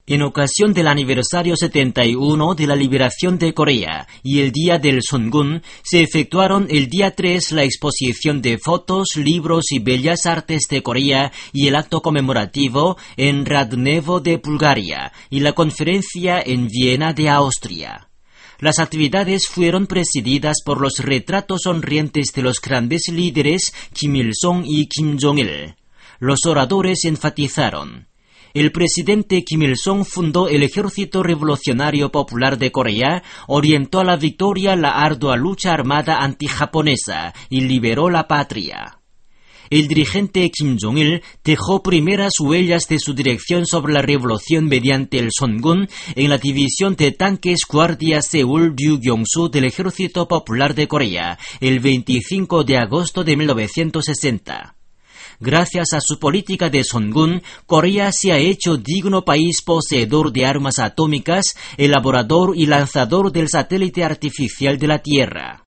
En ocasión del aniversario 71 de la liberación de Corea y el Día del Songun, se efectuaron el día 3 la exposición de fotos, libros y bellas artes de Corea y el acto conmemorativo en Radnevo de Bulgaria y la conferencia en Viena de Austria. Las actividades fueron presididas por los retratos sonrientes de los grandes líderes Kim Il-sung y Kim Jong-il. Los oradores enfatizaron: el presidente Kim Il-sung fundó el Ejército Revolucionario Popular de Corea, orientó a la victoria la ardua lucha armada antijaponesa y liberó la patria. El dirigente Kim Jong-il dejó primeras huellas de su dirección sobre la revolución mediante el Songun en la división de tanques Guardia Seúl Ryugyong-su del Ejército Popular de Corea el 25 de agosto de 1960. Gracias a su política de Songun, Corea se ha hecho digno país poseedor de armas atómicas, elaborador y lanzador del satélite artificial de la Tierra.